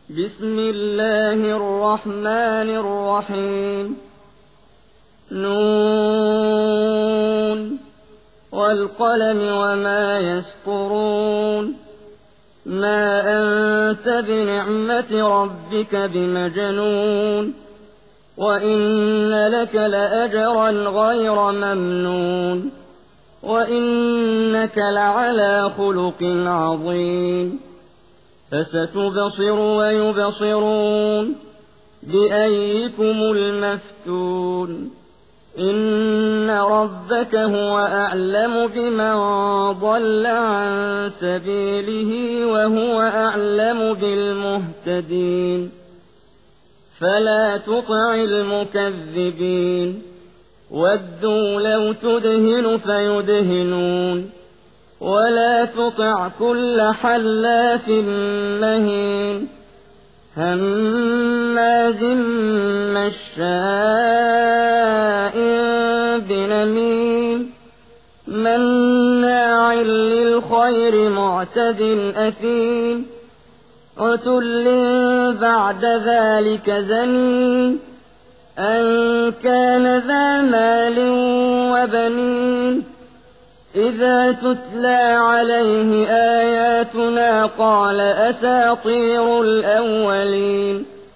بسم الله الرحمن الرحيم نون والقلم وما يسطرون ما أنت بنعمة ربك بمجنون وإن لك لأجرا غير ممنون وإنك لعلى خلق عظيم فستبصر ويبصرون بأيكم المفتون إن ربك هو أعلم بمن ضل عن سبيله وهو أعلم بالمهتدين فلا تطع المكذبين ودوا لو تدهن فيدهنون ولا تطع كل حلاف مهين هماز مشاء بنميم مناع للخير معتد أثيم عتل بعد ذلك زنين أن كان ذا مال وبنين إذا تتلى عليه آياتنا قال أساطير الأولين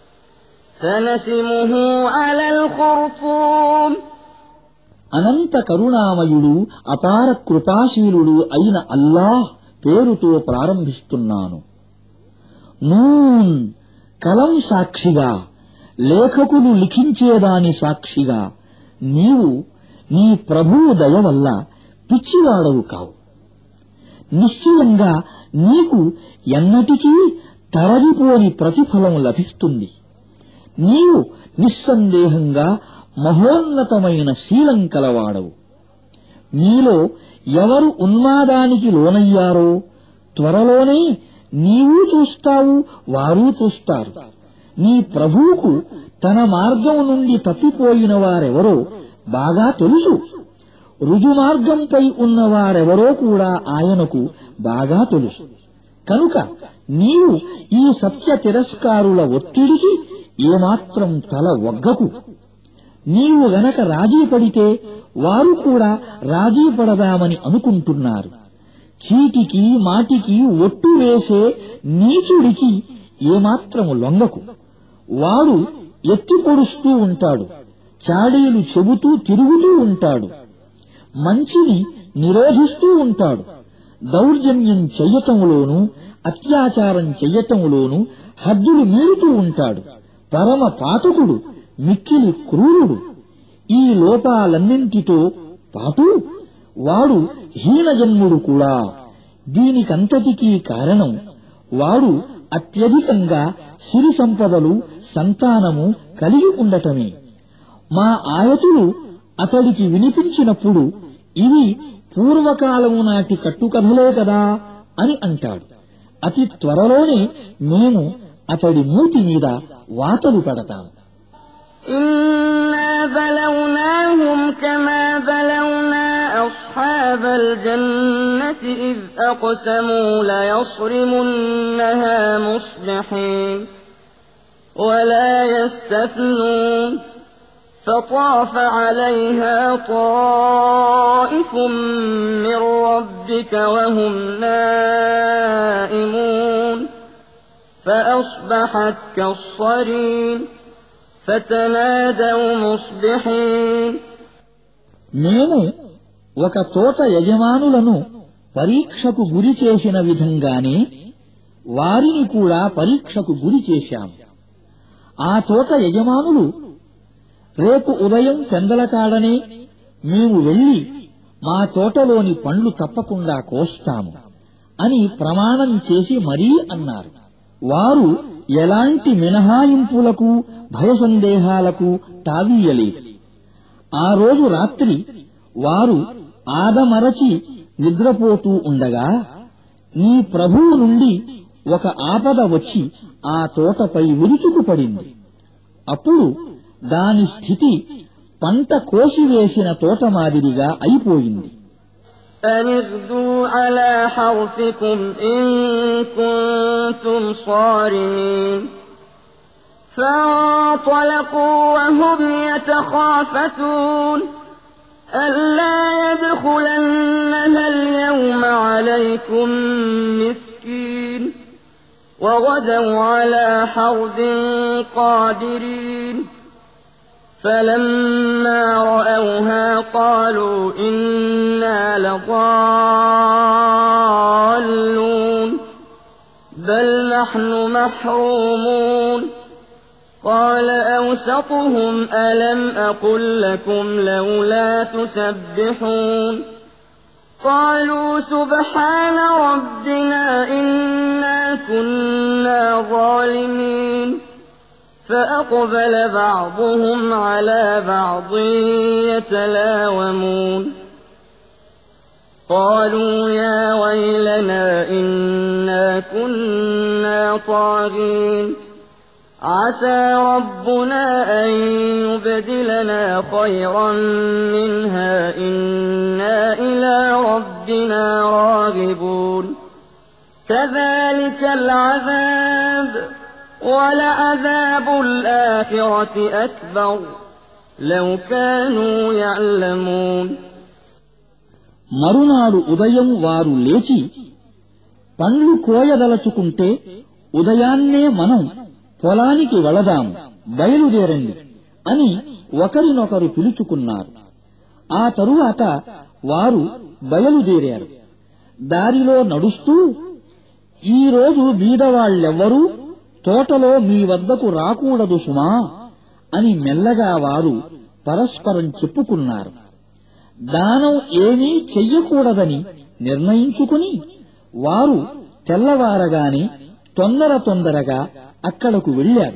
سنسمه على الخرطوم అనంత కరుణామయుడు అపార కృపాశీలుడు అయిన అల్లాహ్ పేరుతో ప్రారంభిస్తున్నాను. నూన్ కలం సాక్షిగా, లేఖకులు లిఖించేదాని సాక్షిగా నీవు నీ ప్రభువు దయ వల్ల పిచ్చివాడవు కావు. నిశ్చయంగా నీకు ఎన్నటికీ తరగిపోని ప్రతిఫలం లభిస్తుంది. నీవు నిస్సందేహంగా మహోన్నతమైన శీలం కలవాడవు. మీలో ఎవరు ఉన్మాదానికి లోనయ్యారో త్వరలోనే నీవు చూస్తావు, వారూ చూస్తారు. నీ ప్రభువుకు తన మార్గం నుండి తప్పిపోయిన వారెవరో బాగా తెలుసు. రుజుమార్గంపై ఉన్నవారెవరో కూడా ఆయనకు బాగా తెలుసు. కనుక నీవు ఈ సత్య తిరస్కారుల ఒత్తిడికి ఏమాత్రం తల ఒగ్గకు. నీవు గనక రాజీ పడితే వారు కూడా రాజీ పడదామని అనుకుంటున్నారు. చీటికి మాటికి ఒట్టు వేసే నీచుడికి ఏమాత్రము లొంగకు. వాడు ఎత్తి పొడుస్తూ ఉంటాడు, చాడీలు చెబుతూ తిరుగుతూ ఉంటాడు, మంచిని నిరోధిస్తూ ఉంటాడు. దౌర్జన్యం చెయ్యటంలోనూ అత్యాచారం చెయ్యటంలోనూ హద్దులు మీరుతూ ఉంటాడు. పరమ పాతకుడు, మిక్కిలి క్రూరుడు. ఈ లోపాలన్నింటితో పాటు వాడు హీనజన్ముడు కూడా. దీనికంతటికీ కారణం వాడు అత్యధికంగా సిరి సంపదలు, సంతానము కలిగి ఉండటమే. మా ఆయతులు అతడికి వినిపించినప్పుడు ఇవి పూర్వకాలము నాటి కట్టుకథలే కదా అని అంటాడు. అతి త్వరలోనే మేము అతడి మూతి మీద వాతలు పెడతాము. إنا بلوناهم كما بلونا أصحاب الجنة إذ أقسموا ليصرمنها مصبحين ولا يستثنون فطاف عليها طائف من ربك وهم نائمون فأصبحت كالصريم فتنادوا مصبحين మేము ఒక తోట యజమానులను పరీక్షకు గురి చేసిన విధంగానే వారిని కూడా పరీక్షకు గురి చేశాము. ఆ తోట యజమానులు రేపు ఉదయం పెందలకాడనే మేము వెళ్లి మా తోటలోని పండ్లు తప్పకుండా కోస్తాము అని ప్రమాణం చేసి మరీ అన్నారు. వారు ఎలాంటి మినహాయింపులకు భయసందేహాలకు తావీయలేదు. ఆ రోజు రాత్రి వారు ఆదమరచి నిద్రపోతూ ఉండగా నీ ప్రభువు నుండి ఒక ఆపద వచ్చి ఆ తోటపై విరుచుకుపడింది. అప్పుడు దాని స్థితి పంట కోసివేసిన తోట మాదిరిగా అయిపోయింది. أن اغدوا على حرثكم إن كنتم صارمين فانطلقوا وهم يتخافتون ألا يدخلنها اليوم عليكم مسكين وغدوا على حرد قادرين فلما رأوها قالوا إنا لضالون بل نحن محرومون قال أوسطهم ألم أقل لكم لولا تسبحون قالوا سبحان ربنا إنا كنا ظالمين فأقبل بعضهم على بعض يتلاومون قالوا يا ويلنا إنا كنا طاغين عسى ربنا أن يبدلنا خيرا منها إنا إلى ربنا راغبون كذلك العذاب ولعذاب الآخرة أكبر لو كانوا يعلمون మరునాడు ఉదయం వారు లేచి పండ్లు కోయదలచుకుంటే ఉదయాన్నే మనం పొలానికి వెళదాము బయలుదేరండి అని ఒకరినొకరు పిలుచుకున్నారు. ఆ తరువాత వారు బయలుదేరారు. దారిలో నడుస్తూ ఈ రోజు బీదవాళ్లెవ్వరూ తోటలో మీ వద్దకు రాకూడదు సుమా అని మెల్లగా వారు పరస్పరం చెప్పుకున్నారు. దానం ఏమీ చెయ్యకూడదని నిర్ణయించుకుని వారు తెల్లవారగానే తొందరగా అక్కడకు వెళ్లారు.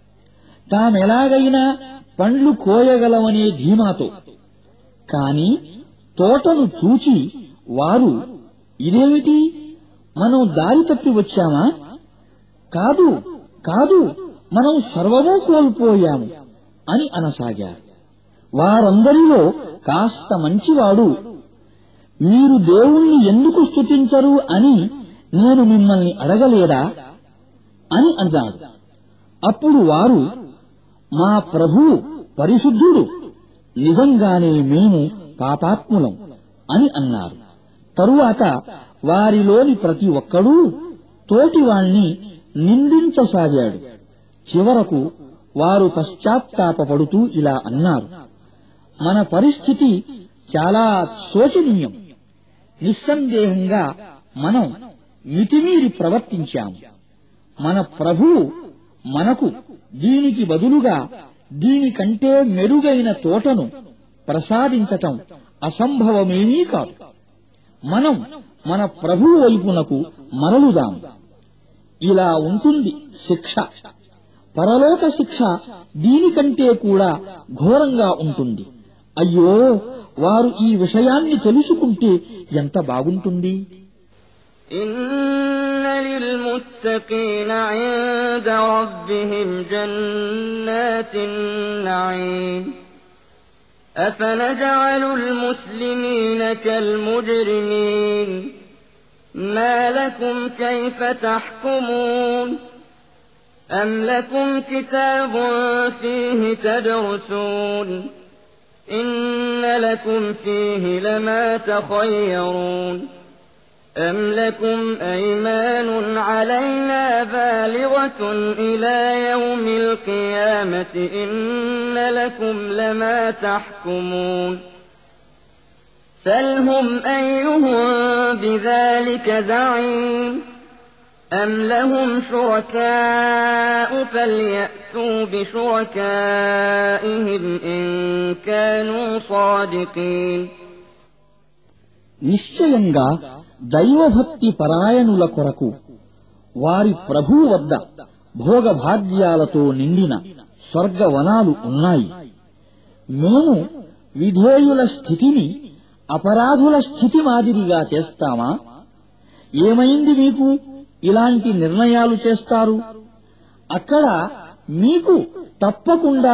తామెలాగైనా పండ్లు కోయగలమనే ధీమాతో. కాని తోటను చూచి వారు ఇదేమిటి, మనం దారి తప్పి వచ్చామా? కాదు కాదు, మనం సర్వమూ కోల్పోయాము అని అనసాగారు. వారందరిలో కాస్త మంచివాడు, మీరు దేవుణ్ణి ఎందుకు స్తుతించరు అని నేను మిమ్మల్ని అడగలేదా అని అన్నాడు. అప్పుడు వారు మా ప్రభువు పరిశుద్ధుడు, నిజంగానే మేము పాపాత్ములం అని అన్నారు. తరువాత వారిలోని ప్రతి ఒక్కడూ తోటివాణ్ణి నిందించసాగాడు. చివరకు వారు పశ్చాత్తాపపడుతూ ఇలా అన్నారు, మన పరిస్థితి చాలా శోచనీయం. నిస్సందేహంగా మనం మితిమీరి ప్రవర్తించాము. మన ప్రభువు మనకు దీనికి బదులుగా దీనికంటే మెరుగైన తోటను ప్రసాదించటం అసంభవమేమీ కాదు. మనం మన ప్రభువు వైపునకు మరలుదాం. ఇలా ఉంటుంది శిక్ష. పరలోక శిక్ష దీనికంటే కూడా ఘోరంగా ఉంటుంది. అయ్యో, వారు ఈ విషయాన్ని తెలుసుకుంటే ఎంత బాగుంటుంది. إن للمتقين عند ربهم جنات النعيم أفنجعل المسلمين كالمجرمين ما لكم كيف تحكمون أم لكم كتاب فيه تدرسون إن لكم فيه لما تخيرون أم لكم أيمان علينا بالغة إلى يوم القيامة إن لكم لما تحكمون سلهم أيهم بذلك زعيم أم لهم شركاء فليأتوا بشركائهم إن كانوا صادقين. నిశ్చయంగా దైవభక్తి పరాయణుల కొరకు వారి ప్రభువు వద్ద భోగభాగ్యాలతో నిండిన స్వర్గవనాలు ఉన్నాయి. మేము విధేయుల స్థితిని అపరాధుల స్థితి మాదిరిగా చేస్తామా? ఏమైంది మీకు ఇలాంటి నిర్ణయాలు చేస్తారు? అక్కడ మీకు తప్పకుండా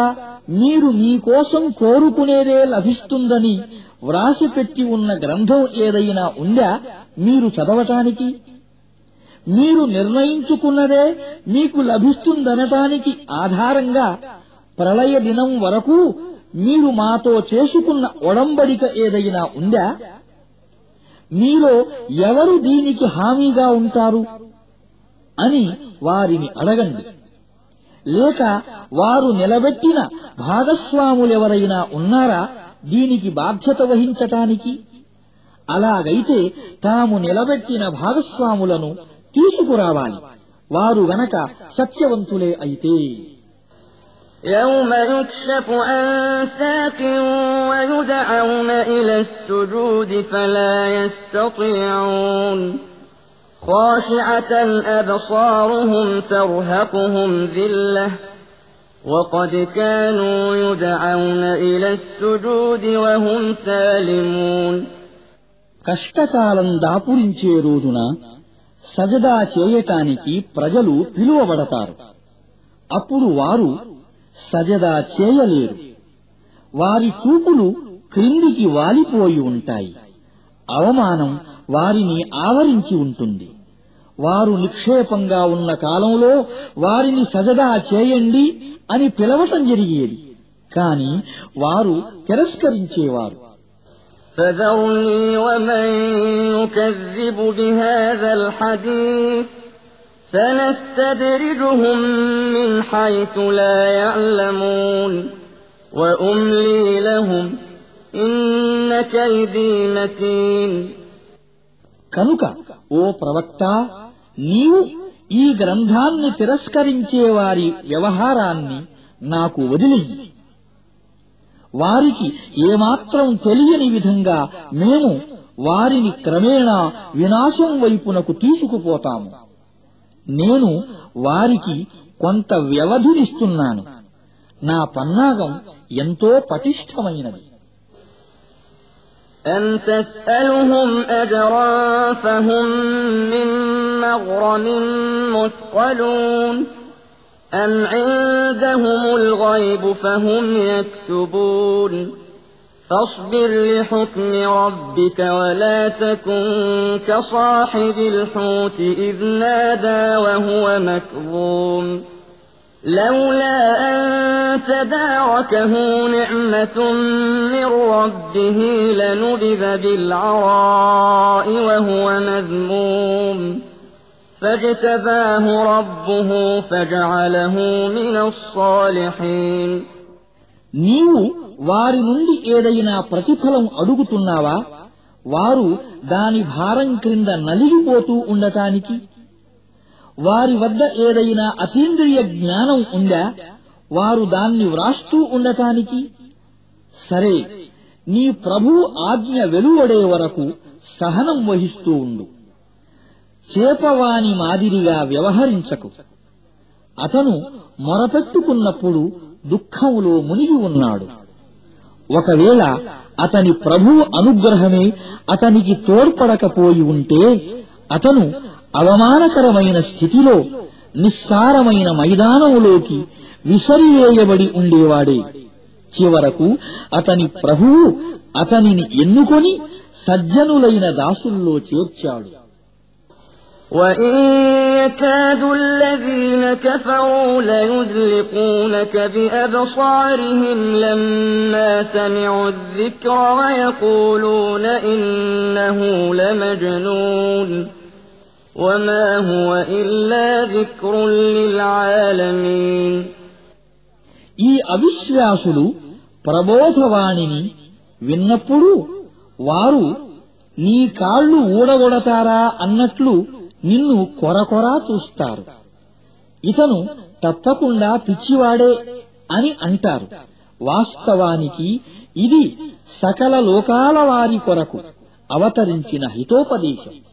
మీరు మీకోసం కోరుకునేదే లభిస్తుందని వ్రాసిపెట్టి ఉన్న గ్రంథం ఏదైనా ఉందా మీరు చదవటానికి? మీరు నిర్ణయించుకున్నదే మీకు లభిస్తుందనటానికి ఆధారంగా ప్రళయ దినం వరకు మీరు మాతో చేసుకున్న ఒడంబడిక ఏదైనా ఉందా? మీలో ఎవరు దీనికి హామీగా ఉంటారు అని వారిని అడగండి. లేక వారు నిలబెట్టిన భాగస్వాములెవరైనా ఉన్నారా దీనికి బాధ్యత వహించటానికి? అలాగైతే తాము నిలబెట్టిన భాగస్వాములను తీసుకురావాలి, వారు గనక సత్యవంతులే అయితే. يوم يكشف عن ساق ويدعون إلى السجود فلا يستطيعون خاشعة أبصارهم ترهقهم ذلة وقد كانوا يدعون إلى السجود وهم سالمون. కష్టకాలం దాపురించే రోజున సజదా చేయటానికి ప్రజలు పిలువబడతారు. అప్పుడు వారు సజదా చేయలేరు. వారి చూపులు క్రిందికి వాలిపోయి ఉంటాయి. అవమానం వారిని ఆవరించి ఉంటుంది. వారు నిక్షేపంగా ఉన్న కాలంలో వారిని సజదా చేయండి అని పిలవటం జరిగేది, కాని వారు తిరస్కరించేవారు. فذرني ومن يكذب بهذا الحديث سنستدرجهم من حيث لا يعلمون وأملي لهم إن كيدي متين. కనుక ఓ ప్రవక్త, నీవు ఈ గ్రంథాన్ని తిరస్కరించేవారి వ్యవహారాన్ని నాకు వదిలియ్యి. వారికి ఏమాత్రం తెలియని విధంగా మేము వారిని క్రమేణా వినాశం వైపునకు తీసుకుపోతాము. నేను వారికి కొంత వ్యవధినిస్తున్నాను. నా పన్నాగం ఎంతో పటిష్టమైనది. أم تسألهم أجرا فهم من مغرم مثقلون أم عندهم الغيب فهم يكتبون فاصبر لحكم ربك ولا تكن كصاحب الحوت إذ نادى وهو مكظوم لولا أن تداركه نعمة من ربه لنبذ بالعراء وهو مذموم فاجتباه ربه فجعله من الصالحين. నీవు వారి నుండి ఏదైనా ప్రతిఫలం అడుగుతున్నావా? వారు దాని భారం క్రింద నలిగిపోతూ ఉండటానికి? వారి వద్ద ఏదైనా అతీంద్రియ జ్ఞానం ఉందా వారు దాన్ని వ్రాస్తూ ఉండటానికి? సరే, నీ ప్రభువు ఆజ్ఞ వెలువడే వరకు సహనం వహిస్తూ ఉండు. చేపవాని మాదిరిగా వ్యవహరించకు. అతను మొరపెట్టుకున్నప్పుడు దుఃఖంలో మునిగి ఉన్నాడు. ఒకవేళ అతని ప్రభువు అనుగ్రహమే అతనికి తోడ్పడకపోయి ఉంటే అతను అవమానకరమైన స్థితిలో నిస్సారమైన మైదానములోకి విసిరివేయబడి ఉండేవాడే. చివరకు అతని ప్రభువు అతనిని ఎన్నుకొని సజ్జనులైన దాసుల్లో చేర్చాడు. وَإِن يَكَادُ الَّذِينَ كَفَرُوا لَيُزْلِقُونَكَ بِأَبْصَارِهِمْ لَمَّا سَمِعُوا الذِّكْرَ وَيَقُولُونَ إِنَّهُ لَمَجْنُونٌ وَمَا هُوَ إِلَّا ذِكْرٌ لِلْعَالَمِينَ. ఈ అవిశ్వాసులు ప్రబోధవాణిని విన్నప్పుడు వారు నీ కాళ్లు ఊడగొడతారా అన్నట్లు నిన్ను కొరకొరా చూస్తారు. ఇతను తప్పకుండా పిచ్చివాడే అని అంటారు. వాస్తవానికి ఇది సకల లోకాల వారి కొరకు అవతరించిన హితోపదేశం.